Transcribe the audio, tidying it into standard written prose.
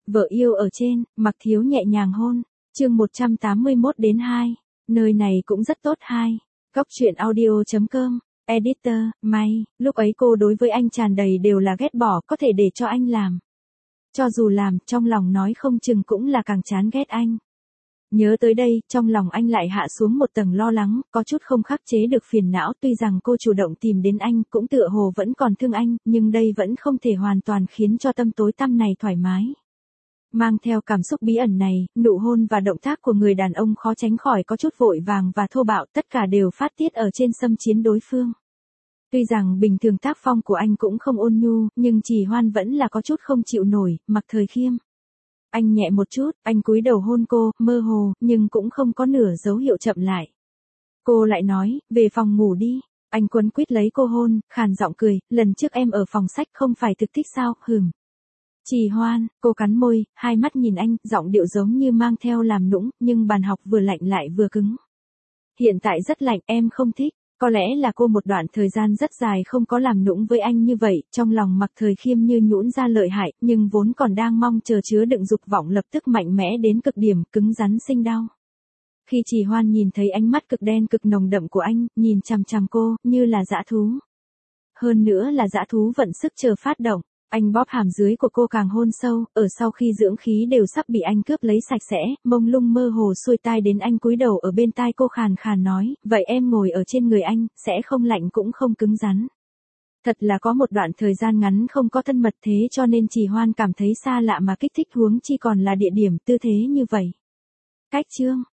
Vợ yêu ở trên, Mặc Thiếu nhẹ nhàng hôn. Chương 181-2. Nơi này cũng rất tốt hai. Góc truyện audio.com. Editor, May, lúc ấy cô đối với anh tràn đầy đều là ghét bỏ, có thể để cho anh làm. Cho dù làm, trong lòng nói không chừng cũng là càng chán ghét anh. Nhớ tới đây, trong lòng anh lại hạ xuống một tầng lo lắng, có chút không khắc chế được phiền não, tuy rằng cô chủ động tìm đến anh, cũng tựa hồ vẫn còn thương anh, nhưng đây vẫn không thể hoàn toàn khiến cho tâm tối tăm này thoải mái. Mang theo cảm xúc bí ẩn này, nụ hôn và động tác của người đàn ông khó tránh khỏi có chút vội vàng và thô bạo, tất cả đều phát tiết ở trên xâm chiến đối phương. Tuy rằng bình thường tác phong của anh cũng không ôn nhu, nhưng Trì Hoan vẫn là có chút không chịu nổi, Mặc Thời Khiêm. Anh nhẹ một chút, anh cúi đầu hôn cô, mơ hồ, nhưng cũng không có nửa dấu hiệu chậm lại. Cô lại nói, về phòng ngủ đi. Anh quấn quýt lấy cô hôn, khàn giọng cười, lần trước em ở phòng sách không phải thực thích sao, hừm. Trì Hoan, cô cắn môi, hai mắt nhìn anh, giọng điệu giống như mang theo làm nũng, nhưng bàn học vừa lạnh lại vừa cứng. Hiện tại rất lạnh, em không thích. Có lẽ là cô một đoạn thời gian rất dài không có làm nũng với anh như vậy, trong lòng Mặc Thời Khiêm như nhũn ra lợi hại, nhưng vốn còn đang mong chờ chứa đựng dục vọng lập tức mạnh mẽ đến cực điểm, cứng rắn sinh đau. Khi Trì Hoan nhìn thấy ánh mắt cực đen cực nồng đậm của anh, nhìn chằm chằm cô, như là dã thú. Hơn nữa là dã thú vận sức chờ phát động. Anh bóp hàm dưới của cô càng hôn sâu, ở sau khi dưỡng khí đều sắp bị anh cướp lấy sạch sẽ, mông lung mơ hồ xuôi tai đến anh cúi đầu ở bên tai cô khàn khàn nói, vậy em ngồi ở trên người anh, sẽ không lạnh cũng không cứng rắn. Thật là có một đoạn thời gian ngắn không có thân mật thế cho nên Trì Hoan cảm thấy xa lạ mà kích thích huống chi còn là địa điểm tư thế như vậy. Cách chương,